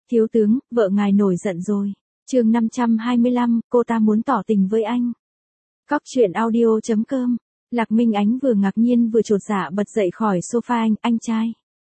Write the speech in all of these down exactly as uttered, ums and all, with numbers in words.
Thiếu tướng, vợ ngài nổi giận rồi. Chương năm trăm hai mươi lăm, cô ta muốn tỏ tình với anh. Cóc truyện audio chấm com. Lạc Minh Ánh vừa ngạc nhiên vừa chột dạ bật dậy khỏi sofa. Anh, anh trai.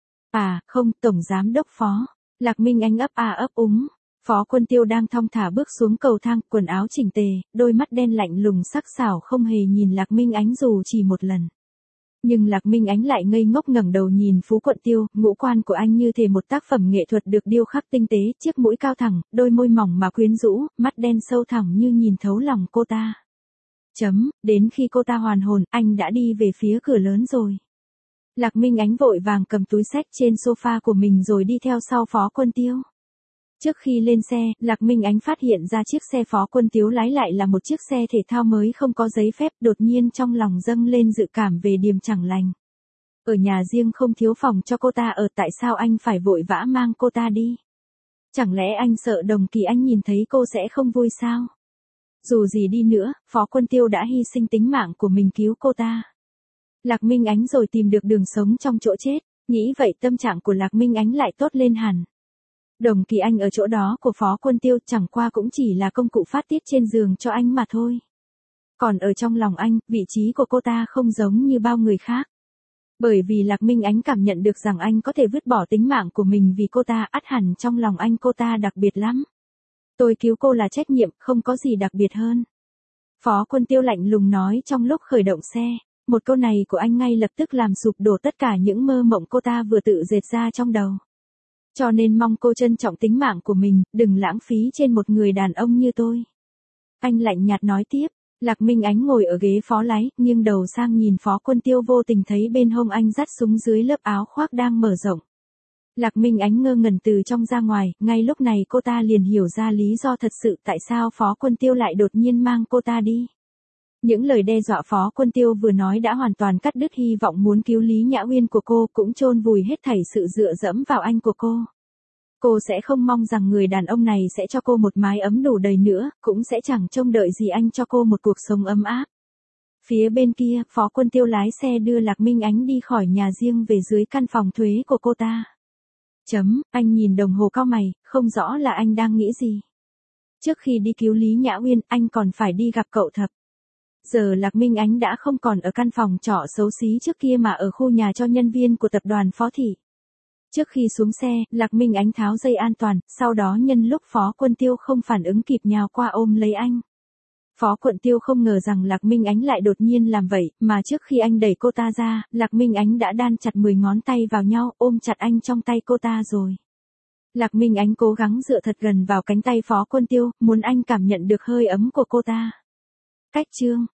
À, không, tổng giám đốc Phó. Lạc Minh Ánh ấp a ấp úng. Phó Quân Tiêu đang thong thả bước xuống cầu thang, quần áo chỉnh tề, đôi mắt đen lạnh lùng sắc sảo không hề nhìn Lạc Minh Ánh dù chỉ một lần. Nhưng Lạc Minh Ánh lại ngây ngốc ngẩng đầu nhìn Phú Quận Tiêu, ngũ quan của anh như thể một tác phẩm nghệ thuật được điêu khắc tinh tế, chiếc mũi cao thẳng, đôi môi mỏng mà quyến rũ, mắt đen sâu thẳm như nhìn thấu lòng cô ta. Chấm, đến khi cô ta hoàn hồn, anh đã đi về phía cửa lớn rồi. Lạc Minh Ánh vội vàng cầm túi xách trên sofa của mình rồi đi theo sau Phó Quân Tiêu. Trước khi lên xe, Lạc Minh Ánh phát hiện ra chiếc xe Phó Quân Tiêu lái lại là một chiếc xe thể thao mới không có giấy phép, đột nhiên trong lòng dâng lên dự cảm về điềm chẳng lành. Ở nhà riêng không thiếu phòng cho cô ta ở, tại sao anh phải vội vã mang cô ta đi? Chẳng lẽ anh sợ Đồng Kỳ Anh nhìn thấy cô sẽ không vui sao? Dù gì đi nữa, Phó Quân Tiêu đã hy sinh tính mạng của mình cứu cô ta. Lạc Minh Ánh rồi tìm được đường sống trong chỗ chết, nghĩ vậy tâm trạng của Lạc Minh Ánh lại tốt lên hẳn. Đồng Kỳ Anh ở chỗ đó của Phó Quân Tiêu chẳng qua cũng chỉ là công cụ phát tiết trên giường cho anh mà thôi. Còn ở trong lòng anh, vị trí của cô ta không giống như bao người khác. Bởi vì Lạc Minh Ánh cảm nhận được rằng anh có thể vứt bỏ tính mạng của mình vì cô ta, ắt hẳn trong lòng anh cô ta đặc biệt lắm. Tôi cứu cô là trách nhiệm, không có gì đặc biệt hơn. Phó Quân Tiêu lạnh lùng nói trong lúc khởi động xe. Một câu này của anh ngay lập tức làm sụp đổ tất cả những mơ mộng cô ta vừa tự dệt ra trong đầu. Cho nên mong cô trân trọng tính mạng của mình, đừng lãng phí trên một người đàn ông như tôi. Anh lạnh nhạt nói tiếp. Lạc Minh Ánh ngồi ở ghế phó lái, nghiêng đầu sang nhìn Phó Quân Tiêu, vô tình thấy bên hông anh dắt súng dưới lớp áo khoác đang mở rộng. Lạc Minh Ánh ngơ ngẩn từ trong ra ngoài, ngay lúc này cô ta liền hiểu ra lý do thật sự tại sao Phó Quân Tiêu lại đột nhiên mang cô ta đi. Những lời đe dọa Phó Quân Tiêu vừa nói đã hoàn toàn cắt đứt hy vọng muốn cứu Lý Nhã Uyên của cô, cũng chôn vùi hết thảy sự dựa dẫm vào anh của cô. Cô sẽ không mong rằng người đàn ông này sẽ cho cô một mái ấm đủ đầy nữa, cũng sẽ chẳng trông đợi gì anh cho cô một cuộc sống ấm áp. Phía bên kia, Phó Quân Tiêu lái xe đưa Lạc Minh Ánh đi khỏi nhà riêng về dưới căn phòng thuế của cô ta. Chấm, anh nhìn đồng hồ cau mày, không rõ là anh đang nghĩ gì. Trước khi đi cứu Lý Nhã Uyên, anh còn phải đi gặp cậu Thập. Giờ Lạc Minh Ánh đã không còn ở căn phòng trọ xấu xí trước kia mà ở khu nhà cho nhân viên của tập đoàn Phó Thị. Trước khi xuống xe, Lạc Minh Ánh tháo dây an toàn, sau đó nhân lúc Phó Quân Tiêu không phản ứng kịp nhào qua ôm lấy anh. Phó Quân Tiêu không ngờ rằng Lạc Minh Ánh lại đột nhiên làm vậy, mà trước khi anh đẩy cô ta ra, Lạc Minh Ánh đã đan chặt mười ngón tay vào nhau, ôm chặt anh trong tay cô ta rồi. Lạc Minh Ánh cố gắng dựa thật gần vào cánh tay Phó Quân Tiêu, muốn anh cảm nhận được hơi ấm của cô ta. Cách chương